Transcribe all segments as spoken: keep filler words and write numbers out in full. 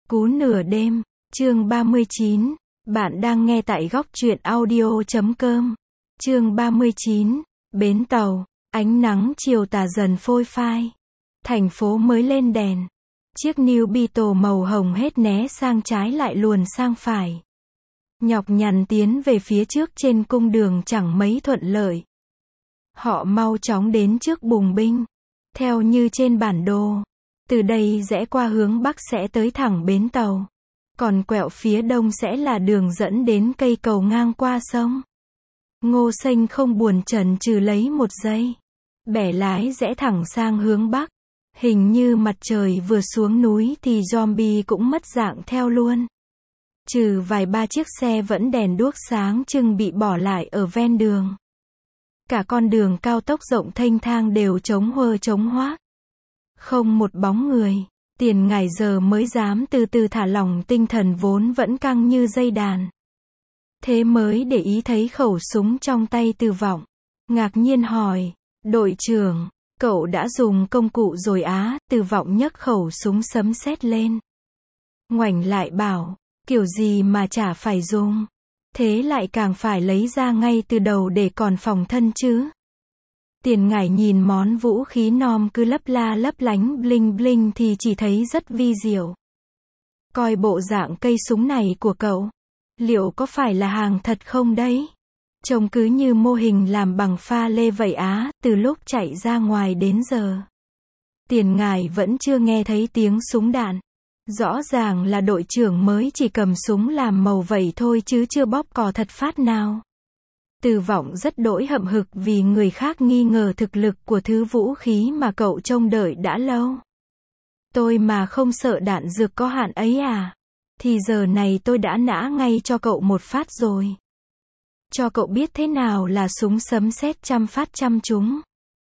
Cú nửa đêm, chương ba mươi chín. Bạn đang nghe tại góc truyện audio chấm com. Chương ba mươi chín. Bến tàu, ánh nắng chiều tà dần phôi phai. Thành phố mới lên đèn. Chiếc New Beetle màu hồng hết né sang trái lại luồn sang phải. Nhọc nhằn tiến về phía trước trên cung đường chẳng mấy thuận lợi. Họ mau chóng đến trước Bùng Binh. Theo như trên bản đồ, từ đây rẽ qua hướng bắc sẽ tới thẳng bến tàu. Còn quẹo phía đông sẽ là đường dẫn đến cây cầu ngang qua sông. Ngô Xanh không buồn chần chừ lấy một giây. Bẻ lái rẽ thẳng sang hướng bắc. Hình như mặt trời vừa xuống núi thì zombie cũng mất dạng theo luôn. Trừ vài ba chiếc xe vẫn đèn đuốc sáng trưng bị bỏ lại ở ven đường. Cả con đường cao tốc rộng thênh thang đều trống huơ trống hoác. Không một bóng người. Tiền Ngải giờ mới dám từ từ thả lỏng tinh thần vốn vẫn căng như dây đàn. Thế mới để ý thấy khẩu súng trong tay Từ Vọng. Ngạc nhiên hỏi, đội trưởng, cậu đã dùng công cụ rồi á? Từ Vọng nhấc khẩu súng sấm sét lên. Ngoảnh lại bảo, kiểu gì mà chả phải dùng. Thế lại càng phải lấy ra ngay từ đầu để còn phòng thân chứ. Tiền Ngải nhìn món vũ khí nom cứ lấp la lấp lánh bling bling thì chỉ thấy rất vi diệu. Coi bộ dạng cây súng này của cậu, liệu có phải là hàng thật không đấy? Trông cứ như mô hình làm bằng pha lê vậy á. Từ lúc chạy ra ngoài đến giờ, Tiền Ngải vẫn chưa nghe thấy tiếng súng đạn. Rõ ràng là đội trưởng mới chỉ cầm súng làm màu vậy thôi chứ chưa bóp cò thật phát nào. Từ Vọng rất đỗi hậm hực vì người khác nghi ngờ thực lực của thứ vũ khí mà cậu trông đợi đã lâu. Tôi mà không sợ đạn dược có hạn ấy à? Thì giờ này tôi đã nã ngay cho cậu một phát rồi. Cho cậu biết thế nào là súng sấm sét trăm phát trăm trúng.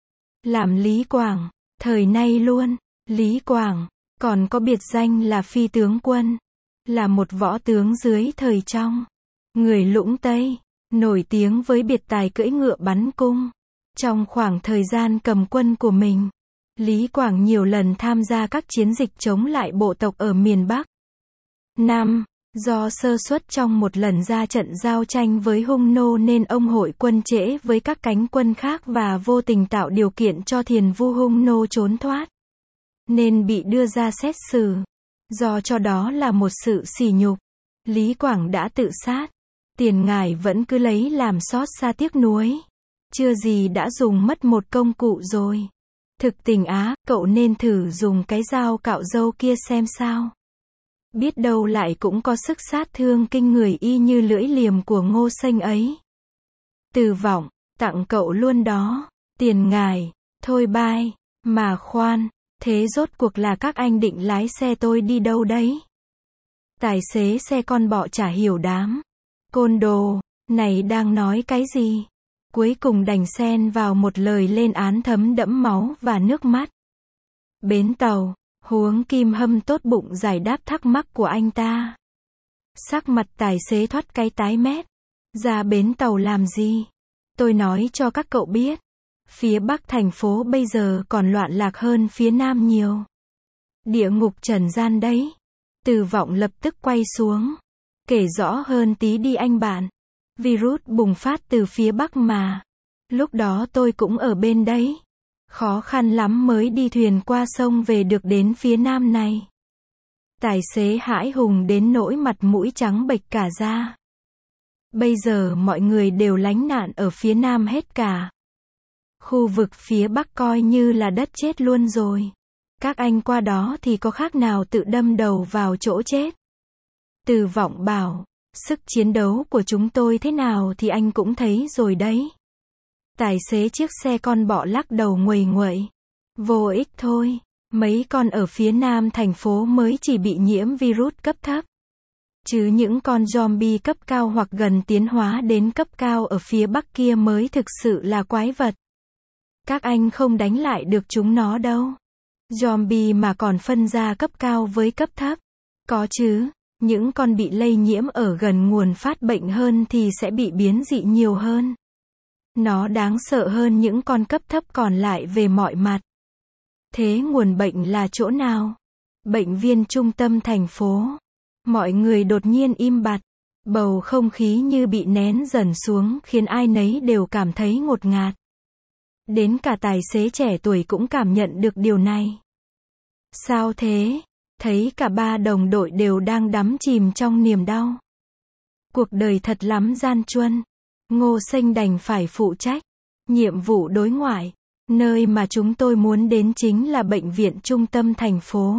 Làm Lý Quảng, thời nay luôn. Lý Quảng, còn có biệt danh là Phi tướng quân. Là một võ tướng dưới thời trong. Người Lũng Tây. Nổi tiếng với biệt tài cưỡi ngựa bắn cung. Trong khoảng thời gian cầm quân của mình, Lý Quảng nhiều lần tham gia các chiến dịch chống lại bộ tộc ở miền Bắc. Năm, do sơ suất trong một lần ra trận giao tranh với Hung Nô nên ông hội quân trễ với các cánh quân khác và vô tình tạo điều kiện cho Thiền Vu Hung Nô trốn thoát. Nên bị đưa ra xét xử. Do cho đó là một sự sỉ nhục, Lý Quảng đã tự sát. Tiền Ngải vẫn cứ lấy làm xót xa tiếc nuối. Chưa gì đã dùng mất một công cụ rồi. Thực tình á, cậu nên thử dùng cái dao cạo râu kia xem sao. Biết đâu lại cũng có sức sát thương kinh người y như lưỡi liềm của Ngô Xanh ấy. Từ Vọng, tặng cậu luôn đó. Tiền Ngải, thôi bye. Mà khoan, thế rốt cuộc là các anh định lái xe tôi đi đâu đấy? Tài xế xe con bọ chả hiểu đám. Côn đồ, này đang nói cái gì? Cuối cùng đành xen vào một lời lên án thấm đẫm máu và nước mắt. Bến tàu, Huống Kim Hâm tốt bụng giải đáp thắc mắc của anh ta. Sắc mặt tài xế thoát cái tái mét. Ra bến tàu làm gì? Tôi nói cho các cậu biết. Phía bắc thành phố bây giờ còn loạn lạc hơn phía nam nhiều. Địa ngục trần gian đấy. Từ Vọng lập tức quay xuống. Kể rõ hơn tí đi anh bạn. Virus bùng phát từ phía bắc mà. Lúc đó tôi cũng ở bên đấy. Khó khăn lắm mới đi thuyền qua sông về được đến phía nam này. Tài xế hãi hùng đến nỗi mặt mũi trắng bệch cả da. Bây giờ mọi người đều lánh nạn ở phía nam hết cả. Khu vực phía bắc coi như là đất chết luôn rồi. Các anh qua đó thì có khác nào tự đâm đầu vào chỗ chết. Từ Vọng bảo, sức chiến đấu của chúng tôi thế nào thì anh cũng thấy rồi đấy. Tài xế chiếc xe con bọ lắc đầu nguầy nguậy. Vô ích thôi, mấy con ở phía nam thành phố mới chỉ bị nhiễm virus cấp thấp. Chứ những con zombie cấp cao hoặc gần tiến hóa đến cấp cao ở phía bắc kia mới thực sự là quái vật. Các anh không đánh lại được chúng nó đâu. Zombie mà còn phân ra cấp cao với cấp thấp. Có chứ. Những con bị lây nhiễm ở gần nguồn phát bệnh hơn thì sẽ bị biến dị nhiều hơn. Nó đáng sợ hơn những con cấp thấp còn lại về mọi mặt. Thế nguồn bệnh là chỗ nào? Bệnh viện trung tâm thành phố. Mọi người đột nhiên im bặt. Bầu không khí như bị nén dần xuống khiến ai nấy đều cảm thấy ngột ngạt. Đến cả tài xế trẻ tuổi cũng cảm nhận được điều này. Sao thế? Thấy cả ba đồng đội đều đang đắm chìm trong niềm đau. Cuộc đời thật lắm gian truân. Ngô Xanh đành phải phụ trách nhiệm vụ đối ngoại. Nơi mà chúng tôi muốn đến chính là bệnh viện trung tâm thành phố.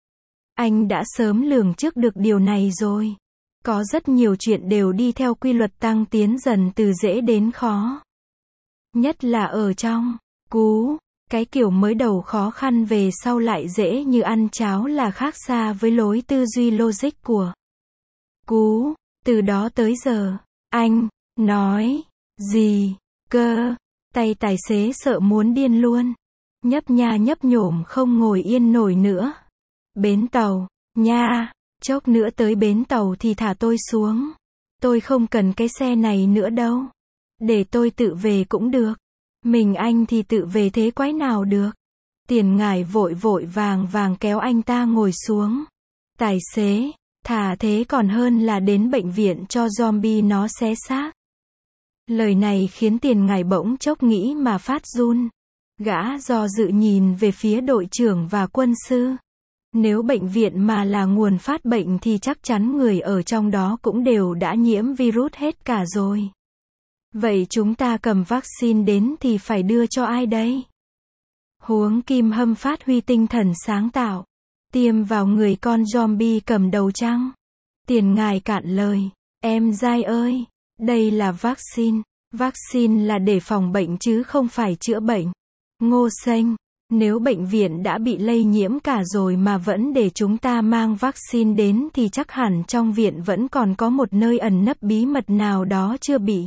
Anh đã sớm lường trước được điều này rồi. Có rất nhiều chuyện đều đi theo quy luật tăng tiến dần từ dễ đến khó. Nhất là ở trong cú, cái kiểu mới đầu khó khăn về sau lại dễ như ăn cháo là khác xa với lối tư duy logic của cú. Từ đó tới giờ, anh nói gì cơ? Tay tài xế sợ muốn điên luôn. Nhấp nha nhấp nhổm không ngồi yên nổi nữa. Bến tàu, nha, chốc nữa tới bến tàu thì thả tôi xuống. Tôi không cần cái xe này nữa đâu. Để tôi tự về cũng được. Mình anh thì tự về thế quái nào được. Tiền Ngải vội vội vàng vàng kéo anh ta ngồi xuống. Tài xế, thà thế còn hơn là đến bệnh viện cho zombie nó xé xác. Lời này khiến Tiền Ngải bỗng chốc nghĩ mà phát run. Gã do dự nhìn về phía đội trưởng và quân sư. Nếu bệnh viện mà là nguồn phát bệnh thì chắc chắn người ở trong đó cũng đều đã nhiễm virus hết cả rồi. Vậy chúng ta cầm vaccine đến thì phải đưa cho ai đây? Huống Kim Hâm phát huy tinh thần sáng tạo. Tiêm vào người con zombie cầm đầu trăng. Tiền Ngải cạn lời. Em dai ơi, đây là vaccine. Vaccine là để phòng bệnh chứ không phải chữa bệnh. Ngô Xanh, nếu bệnh viện đã bị lây nhiễm cả rồi mà vẫn để chúng ta mang vaccine đến thì chắc hẳn trong viện vẫn còn có một nơi ẩn nấp bí mật nào đó chưa bị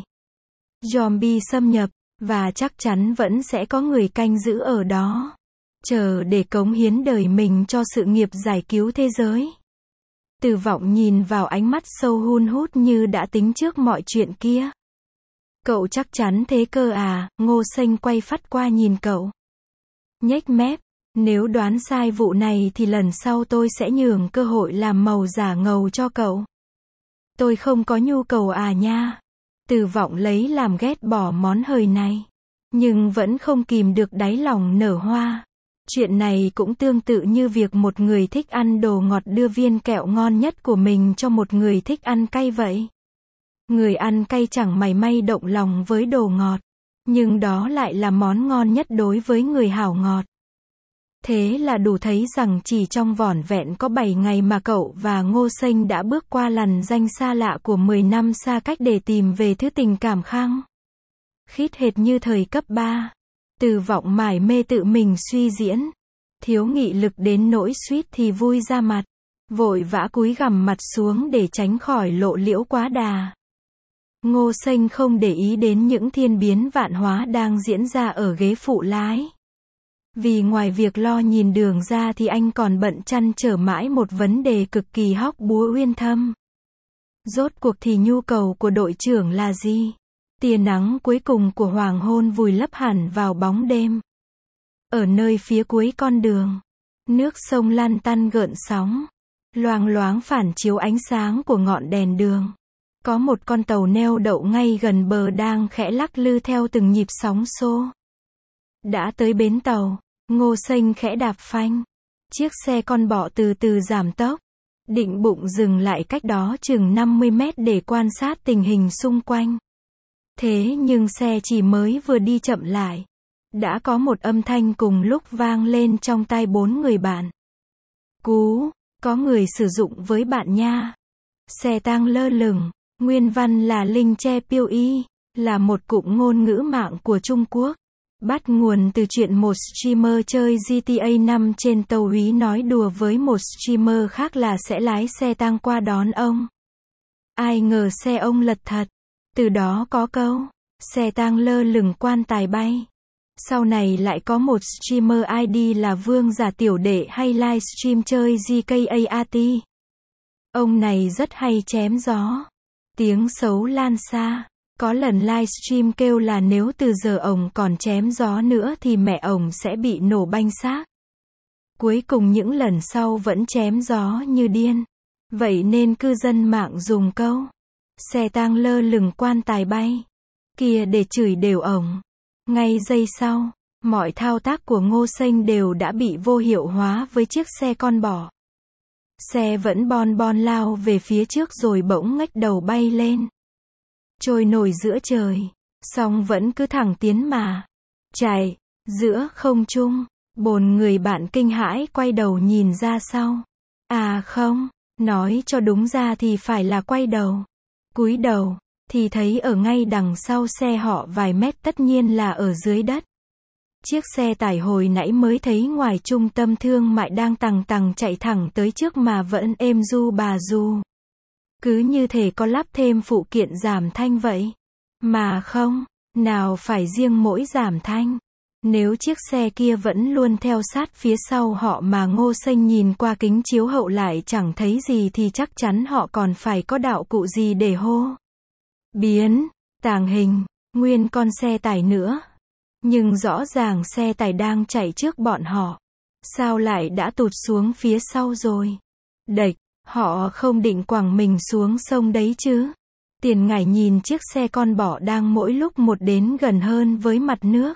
zombie xâm nhập, và chắc chắn vẫn sẽ có người canh giữ ở đó, chờ để cống hiến đời mình cho sự nghiệp giải cứu thế giới. Từ Vọng nhìn vào ánh mắt sâu hun hút như đã tính trước mọi chuyện kia. Cậu chắc chắn thế cơ à? Ngô Xanh quay phắt qua nhìn cậu. Nhếch mép, nếu đoán sai vụ này thì lần sau tôi sẽ nhường cơ hội làm màu giả ngầu cho cậu. Tôi không có nhu cầu à nha. Từ Vọng lấy làm ghét bỏ món hời này, nhưng vẫn không kìm được đáy lòng nở hoa. Chuyện này cũng tương tự như việc một người thích ăn đồ ngọt đưa viên kẹo ngon nhất của mình cho một người thích ăn cay vậy. Người ăn cay chẳng mảy may động lòng với đồ ngọt, nhưng đó lại là món ngon nhất đối với người hảo ngọt. Thế là đủ thấy rằng chỉ trong vỏn vẹn có bảy ngày mà cậu và Ngô Xanh đã bước qua lằn ranh xa lạ của mười năm xa cách để tìm về thứ tình cảm khăng khít hệt như thời cấp ba. Từ Vọng mải mê tự mình suy diễn, thiếu nghị lực đến nỗi suýt thì vui ra mặt, vội vã cúi gằm mặt xuống để tránh khỏi lộ liễu quá đà. Ngô Xanh không để ý đến những thiên biến vạn hóa đang diễn ra ở ghế phụ lái. Vì ngoài việc lo nhìn đường ra thì anh còn bận trăn trở mãi một vấn đề cực kỳ hóc búa uyên thâm. Rốt cuộc thì nhu cầu của đội trưởng là gì? Tia nắng cuối cùng của hoàng hôn vùi lấp hẳn vào bóng đêm. Ở nơi phía cuối con đường, nước sông lăn tăn gợn sóng, loang loáng phản chiếu ánh sáng của ngọn đèn đường. Có một con tàu neo đậu ngay gần bờ đang khẽ lắc lư theo từng nhịp sóng xô. Đã tới bến tàu, Ngô Xanh khẽ đạp phanh. Chiếc xe con bọ từ từ giảm tốc, định bụng dừng lại cách đó chừng năm mươi mét để quan sát tình hình xung quanh. Thế nhưng xe chỉ mới vừa đi chậm lại, đã có một âm thanh cùng lúc vang lên trong tai bốn người bạn. Cú, có người sử dụng với bạn nha. Xe tang lơ lửng, nguyên văn là Linh Che Piêu Y, là một cụm ngôn ngữ mạng của Trung Quốc. Bắt nguồn từ chuyện một streamer chơi giê tê a năm trên tàu húy nói đùa với một streamer khác là sẽ lái xe tang qua đón ông. Ai ngờ xe ông lật thật. Từ đó có câu, xe tang lơ lửng quan tài bay. Sau này lại có một streamer i đê là Vương Giả Tiểu Đệ hay livestream chơi giê ca a tê. Ông này rất hay chém gió. Tiếng xấu lan xa. Có lần livestream kêu là nếu từ giờ ổng còn chém gió nữa thì mẹ ổng sẽ bị nổ banh xác. Cuối cùng những lần sau vẫn chém gió như điên. Vậy nên cư dân mạng dùng câu xe tang lơ lửng quan tài bay kia để chửi đều ổng. Ngay giây sau, mọi thao tác của Ngô Xanh đều đã bị vô hiệu hóa với chiếc xe con bò. Xe vẫn bon bon lao về phía trước rồi bỗng ngách đầu bay lên. Trôi nổi giữa trời, song vẫn cứ thẳng tiến mà. Chạy, giữa không trung, bồn người bạn kinh hãi quay đầu nhìn ra sau. À không, nói cho đúng ra thì phải là quay đầu. Cúi đầu, thì thấy ở ngay đằng sau xe họ vài mét tất nhiên là ở dưới đất. Chiếc xe tải hồi nãy mới thấy ngoài trung tâm thương mại đang tằng tằng chạy thẳng tới trước mà vẫn êm du bà du. Cứ như thể có lắp thêm phụ kiện giảm thanh vậy. Mà không, nào phải riêng mỗi giảm thanh. Nếu chiếc xe kia vẫn luôn theo sát phía sau họ mà Ngô Xanh nhìn qua kính chiếu hậu lại chẳng thấy gì thì chắc chắn họ còn phải có đạo cụ gì để hô. Biến, tàng hình, nguyên con xe tải nữa. Nhưng rõ ràng xe tải đang chạy trước bọn họ. Sao lại đã tụt xuống phía sau rồi? Đệch, họ không định quẳng mình xuống sông đấy chứ? Tiền Ngải nhìn chiếc xe con bò đang mỗi lúc một đến gần hơn với mặt nước.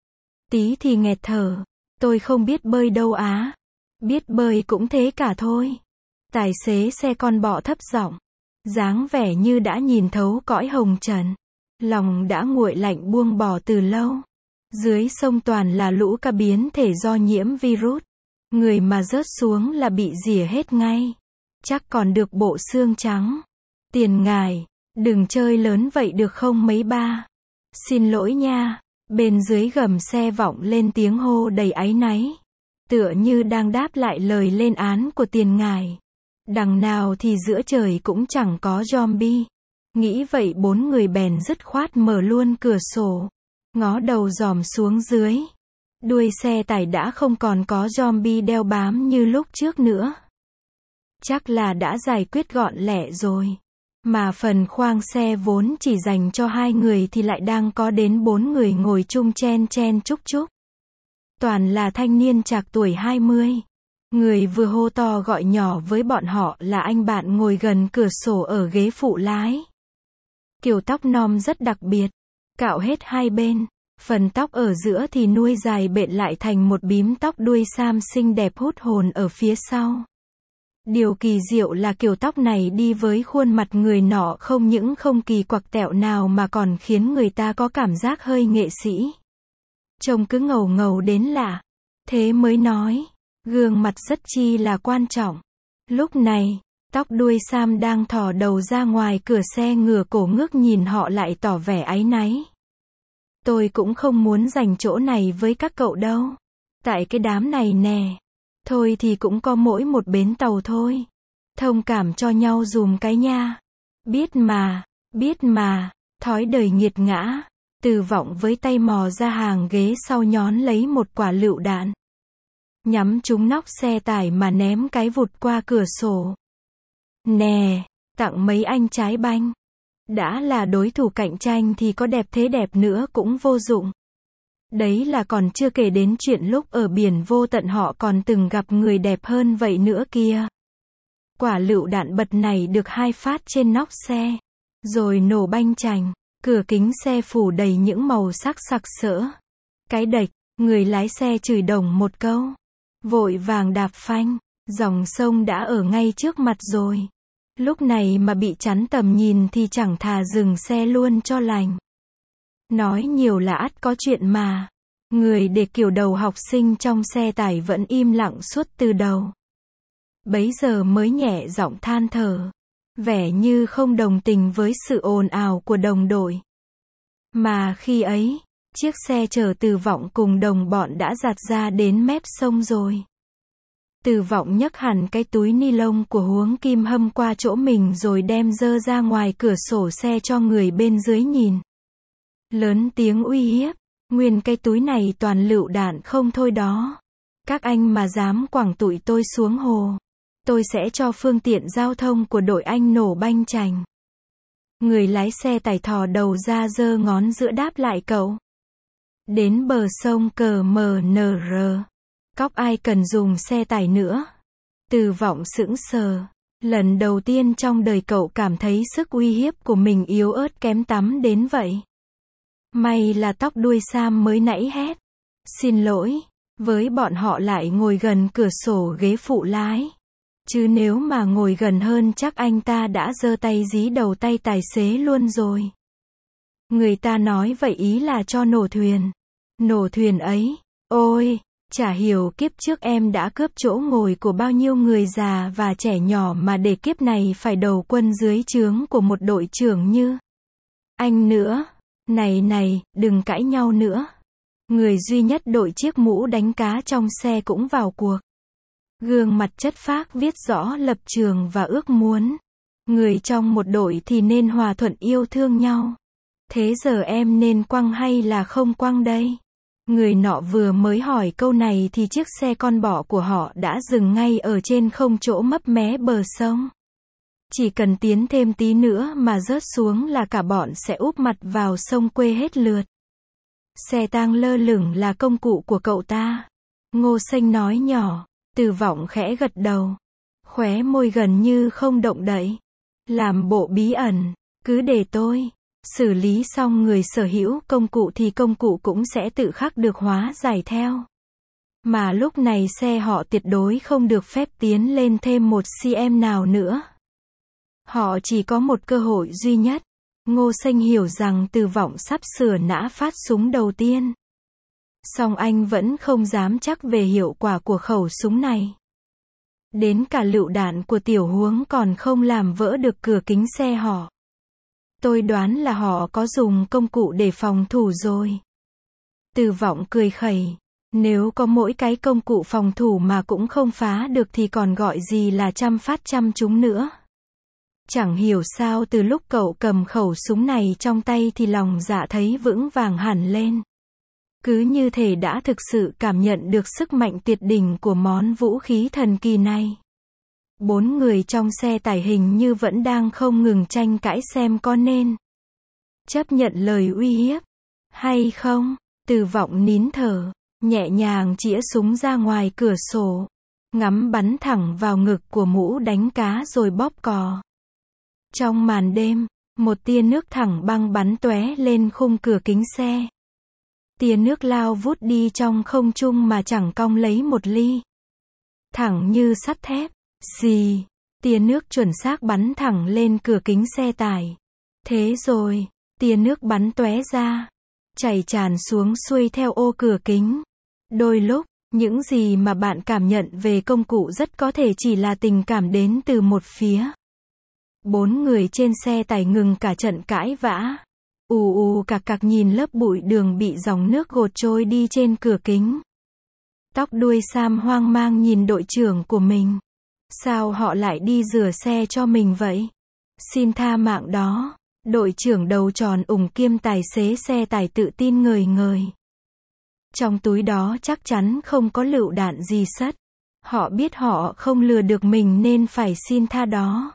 Tí thì nghẹt thở. Tôi không biết bơi đâu á. Biết bơi cũng thế cả thôi. Tài xế xe con bò thấp giọng, dáng vẻ như đã nhìn thấu cõi hồng trần. Lòng đã nguội lạnh buông bỏ từ lâu. Dưới sông toàn là lũ cá biến thể do nhiễm virus. Người mà rớt xuống là bị rỉa hết ngay. Chắc còn được bộ xương trắng. Tiền Ngải, đừng chơi lớn vậy được không mấy ba? Xin lỗi nha. Bên dưới gầm xe vọng lên tiếng hô đầy áy náy. Tựa như đang đáp lại lời lên án của Tiền Ngải. Đằng nào thì giữa trời cũng chẳng có zombie. Nghĩ vậy bốn người bèn dứt khoát mở luôn cửa sổ. Ngó đầu dòm xuống dưới. Đuôi xe tải đã không còn có zombie đeo bám như lúc trước nữa. Chắc là đã giải quyết gọn lẹ rồi. Mà phần khoang xe vốn chỉ dành cho hai người thì lại đang có đến bốn người ngồi chung chen chen chúc chúc. Toàn là thanh niên trạc tuổi hai mươi. Người vừa hô to gọi nhỏ với bọn họ là anh bạn ngồi gần cửa sổ ở ghế phụ lái. Kiểu tóc nom rất đặc biệt. Cạo hết hai bên. Phần tóc ở giữa thì nuôi dài bện lại thành một bím tóc đuôi sam xinh đẹp hút hồn ở phía sau. Điều kỳ diệu là kiểu tóc này đi với khuôn mặt người nọ không những không kỳ quặc tẹo nào mà còn khiến người ta có cảm giác hơi nghệ sĩ. Trông cứ ngầu ngầu đến lạ. Thế mới nói, gương mặt rất chi là quan trọng. Lúc này, tóc đuôi sam đang thò đầu ra ngoài cửa xe ngửa cổ ngước nhìn họ lại tỏ vẻ áy náy. Tôi cũng không muốn dành chỗ này với các cậu đâu. Tại cái đám này nè. Thôi thì cũng có mỗi một bến tàu thôi. Thông cảm cho nhau dùm cái nha. Biết mà, biết mà, thói đời nghiệt ngã. Từ Vọng với tay mò ra hàng ghế sau nhón lấy một quả lựu đạn. Nhắm trúng nóc xe tải mà ném cái vụt qua cửa sổ. Nè, tặng mấy anh trái banh. Đã là đối thủ cạnh tranh thì có đẹp thế đẹp nữa cũng vô dụng. Đấy là còn chưa kể đến chuyện lúc ở biển vô tận họ còn từng gặp người đẹp hơn vậy nữa kia. Quả lựu đạn bật này được hai phát trên nóc xe. Rồi nổ banh chành. Cửa kính xe phủ đầy những màu sắc sặc sỡ. Cái đệch, người lái xe chửi đồng một câu. Vội vàng đạp phanh. Dòng sông đã ở ngay trước mặt rồi. Lúc này mà bị chắn tầm nhìn thì chẳng thà dừng xe luôn cho lành. Nói nhiều là ắt có chuyện mà. Người để kiểu đầu học sinh trong xe tải vẫn im lặng suốt từ đầu. Bấy giờ mới nhẹ giọng than thở. Vẻ như không đồng tình với sự ồn ào của đồng đội. Mà khi ấy, chiếc xe chở Từ Vọng cùng đồng bọn đã dạt ra đến mép sông rồi. Từ Vọng nhấc hẳn cái túi ni lông của Huống Kim Hâm qua chỗ mình rồi đem dơ ra ngoài cửa sổ xe cho người bên dưới nhìn. Lớn tiếng uy hiếp, nguyên cái túi này toàn lựu đạn không thôi đó. Các anh mà dám quẳng tụi tôi xuống hồ, tôi sẽ cho phương tiện giao thông của đội anh nổ banh chành. Người lái xe tải thò đầu ra giơ ngón giữa đáp lại cậu. Đến bờ sông cờ mờ nờ rờ. Cóc ai cần dùng xe tải nữa. Từ Vọng sững sờ. Lần đầu tiên trong đời cậu cảm thấy sức uy hiếp của mình yếu ớt kém tắm đến vậy. May là tóc đuôi Sam mới nãy hét. Xin lỗi. Với bọn họ lại ngồi gần cửa sổ ghế phụ lái. Chứ nếu mà ngồi gần hơn chắc anh ta đã giơ tay dí đầu tay tài xế luôn rồi. Người ta nói vậy ý là cho nổ thuyền. Nổ thuyền ấy. Ôi, chả hiểu kiếp trước em đã cướp chỗ ngồi của bao nhiêu người già và trẻ nhỏ mà để kiếp này phải đầu quân dưới trướng của một đội trưởng như anh nữa. Này này, đừng cãi nhau nữa. Người duy nhất đội chiếc mũ đánh cá trong xe cũng vào cuộc. Gương mặt chất phác viết rõ lập trường và ước muốn. Người trong một đội thì nên hòa thuận yêu thương nhau. Thế giờ em nên quăng hay là không quăng đây? Người nọ vừa mới hỏi câu này thì chiếc xe con bọ của họ đã dừng ngay ở trên không chỗ mấp mé bờ sông. Chỉ cần tiến thêm tí nữa mà rớt xuống là cả bọn sẽ úp mặt vào sông quê hết lượt. Xe tang lơ lửng là công cụ của cậu ta. Ngô Xanh nói nhỏ. Từ Vọng khẽ gật đầu. Khóe môi gần như không động đậy. Làm bộ bí ẩn. Cứ để tôi xử lý xong người sở hữu công cụ thì công cụ cũng sẽ tự khắc được hóa giải theo. Mà lúc này xe họ tuyệt đối không được phép tiến lên thêm một xăng nào nữa. Họ chỉ có một cơ hội duy nhất. Ngô Xanh hiểu rằng Từ Vọng sắp sửa nã phát súng đầu tiên. Song anh vẫn không dám chắc về hiệu quả của khẩu súng này. Đến cả lựu đạn của tiểu huống còn không làm vỡ được cửa kính xe họ. Tôi đoán là họ có dùng công cụ để phòng thủ rồi. Từ Vọng cười khẩy. Nếu có mỗi cái công cụ phòng thủ mà cũng không phá được thì còn gọi gì là trăm phát trăm trúng nữa. Chẳng hiểu sao từ lúc cậu cầm khẩu súng này trong tay thì lòng dạ thấy vững vàng hẳn lên. Cứ như thể đã thực sự cảm nhận được sức mạnh tuyệt đỉnh của món vũ khí thần kỳ này. Bốn người trong xe tải hình như vẫn đang không ngừng tranh cãi xem có nên chấp nhận lời uy hiếp hay không. Từ Vọng nín thở, nhẹ nhàng chĩa súng ra ngoài cửa sổ, ngắm bắn thẳng vào ngực của mũ đánh cá rồi bóp cò. Trong màn đêm, một tia nước thẳng băng bắn tóe lên khung cửa kính xe. Tia nước lao vút đi trong không trung mà chẳng cong lấy một ly. Thẳng như sắt thép. Xì, tia nước chuẩn xác bắn thẳng lên cửa kính xe tải. Thế rồi, tia nước bắn tóe ra, chảy tràn xuống xuôi theo ô cửa kính. Đôi lúc, những gì mà bạn cảm nhận về công cụ rất có thể chỉ là tình cảm đến từ một phía. Bốn người trên xe tải ngừng cả trận cãi vã. Ù ù cạc cạc nhìn lớp bụi đường bị dòng nước gột trôi đi trên cửa kính. Tóc đuôi Sam hoang mang nhìn đội trưởng của mình. Sao họ lại đi rửa xe cho mình vậy? Xin tha mạng đó. Đội trưởng đầu tròn ủng kiêm tài xế xe tải tự tin ngời ngời. Trong túi đó chắc chắn không có lựu đạn gì sất. Họ biết họ không lừa được mình nên phải xin tha đó.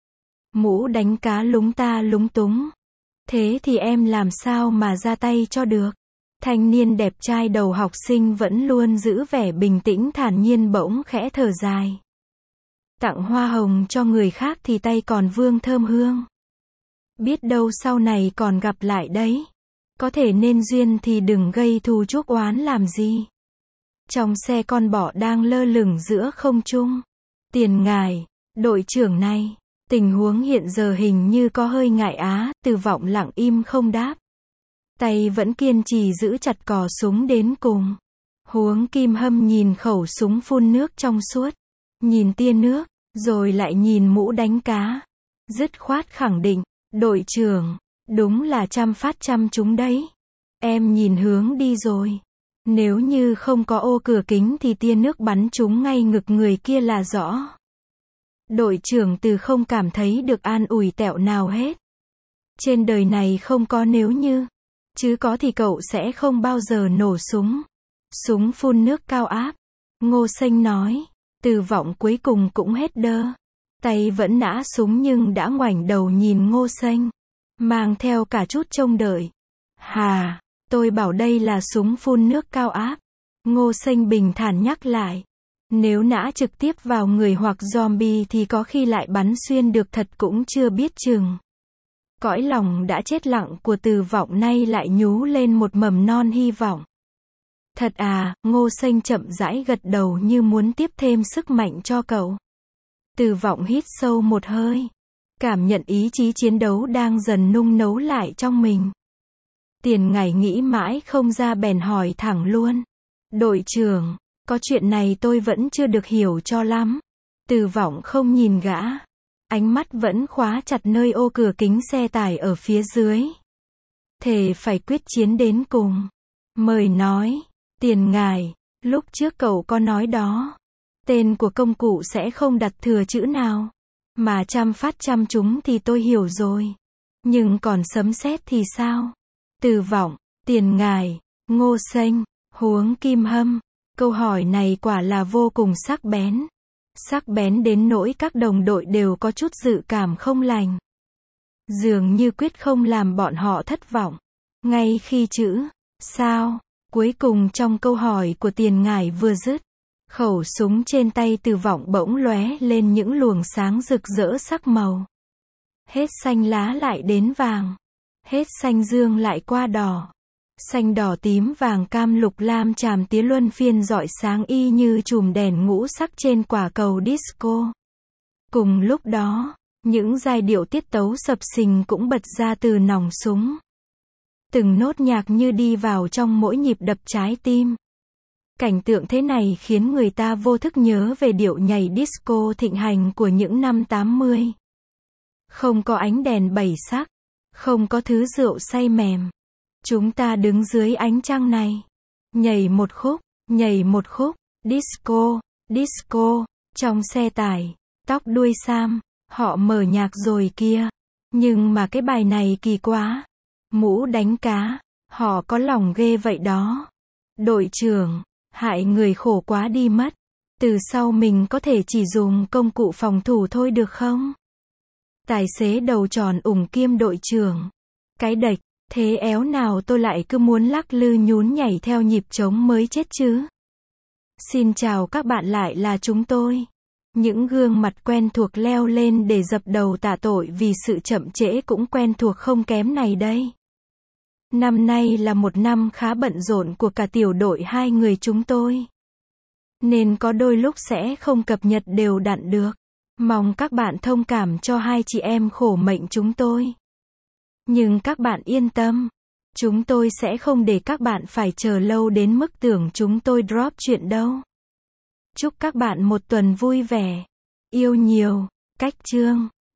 Mũ đánh cá lúng ta lúng túng. Thế thì em làm sao mà ra tay cho được? Thanh niên đẹp trai đầu học sinh vẫn luôn giữ vẻ bình tĩnh thản nhiên bỗng khẽ thở dài. Tặng hoa hồng cho người khác thì tay còn vương thơm hương. Biết đâu sau này còn gặp lại đấy. Có thể nên duyên thì đừng gây thù chuốc oán làm gì. Trong xe con bọ đang lơ lửng giữa không trung. Tiền ngài, đội trưởng này. Tình huống hiện giờ hình như có hơi ngại á. Từ Vọng lặng im không đáp. Tay vẫn kiên trì giữ chặt cò súng đến cùng. Huống Kim Hâm nhìn khẩu súng phun nước trong suốt. Nhìn tia nước, rồi lại nhìn mũ đánh cá. Dứt khoát khẳng định, đội trưởng, đúng là trăm phát trăm trúng đấy. Em nhìn hướng đi rồi. Nếu như không có ô cửa kính thì tia nước bắn trúng ngay ngực người kia là rõ. Đội trưởng Từ không cảm thấy được an ủi tẹo nào hết. Trên đời này không có nếu như. Chứ có thì cậu sẽ không bao giờ nổ súng. Súng phun nước cao áp. Ngô Xanh nói. Từ Vọng cuối cùng cũng hết đơ. Tay vẫn nã súng nhưng đã ngoảnh đầu nhìn Ngô Xanh. Mang theo cả chút trông đợi. Hà, tôi bảo đây là súng phun nước cao áp. Ngô Xanh bình thản nhắc lại. Nếu nã trực tiếp vào người hoặc zombie thì có khi lại bắn xuyên được thật cũng chưa biết chừng. Cõi lòng đã chết lặng của Từ Vọng nay lại nhú lên một mầm non hy vọng. Thật à, Ngô Xanh chậm rãi gật đầu như muốn tiếp thêm sức mạnh cho cậu. Từ Vọng hít sâu một hơi. Cảm nhận ý chí chiến đấu đang dần nung nấu lại trong mình. Tiền Ngải nghĩ mãi không ra bèn hỏi thẳng luôn. Đội trưởng, có chuyện này tôi vẫn chưa được hiểu cho lắm. Từ Vọng không nhìn gã. Ánh mắt vẫn khóa chặt nơi ô cửa kính xe tải ở phía dưới. Thề phải quyết chiến đến cùng. Mời nói, Tiền Ngải, lúc trước cậu có nói đó. Tên của công cụ sẽ không đặt thừa chữ nào. Mà trăm phát trăm chúng thì tôi hiểu rồi. Nhưng còn sấm sét thì sao? Từ Vọng, Tiền Ngải, Ngô Xanh, Huống Kim Hâm. Câu hỏi này quả là vô cùng sắc bén. Sắc bén đến nỗi các đồng đội đều có chút dự cảm không lành. Dường như quyết không làm bọn họ thất vọng. Ngay khi chữ sao cuối cùng trong câu hỏi của Tiền Ngải vừa dứt, khẩu súng trên tay Từ Vọng bỗng lóe lên những luồng sáng rực rỡ sắc màu. Hết xanh lá lại đến vàng. Hết xanh dương lại qua đỏ. Xanh đỏ tím vàng cam lục lam chàm tía luân phiên rọi sáng y như chùm đèn ngũ sắc trên quả cầu disco. Cùng lúc đó, những giai điệu tiết tấu sập sình cũng bật ra từ nòng súng. Từng nốt nhạc như đi vào trong mỗi nhịp đập trái tim. Cảnh tượng thế này khiến người ta vô thức nhớ về điệu nhảy disco thịnh hành của những năm tám mươi. Không có ánh đèn bảy sắc, không có thứ rượu say mềm. Chúng ta đứng dưới ánh trăng này, nhảy một khúc, nhảy một khúc, disco, disco, trong xe tải, tóc đuôi sam, họ mở nhạc rồi kia. Nhưng mà cái bài này kỳ quá. Mũ đánh cá, họ có lòng ghê vậy đó. Đội trưởng, hại người khổ quá đi mất. Từ sau mình có thể chỉ dùng công cụ phòng thủ thôi được không? Tài xế đầu tròn ủng kiêm đội trưởng. Cái đệch, thế éo nào tôi lại cứ muốn lắc lư nhún nhảy theo nhịp trống mới chết chứ. Xin chào các bạn, lại là chúng tôi. Những gương mặt quen thuộc leo lên để dập đầu tạ tội vì sự chậm trễ cũng quen thuộc không kém này đây. Năm nay là một năm khá bận rộn của cả tiểu đội hai người chúng tôi. Nên có đôi lúc sẽ không cập nhật đều đặn được. Mong các bạn thông cảm cho hai chị em khổ mệnh chúng tôi. Nhưng các bạn yên tâm. Chúng tôi sẽ không để các bạn phải chờ lâu đến mức tưởng chúng tôi drop chuyện đâu. Chúc các bạn một tuần vui vẻ. Yêu nhiều. Cách chương.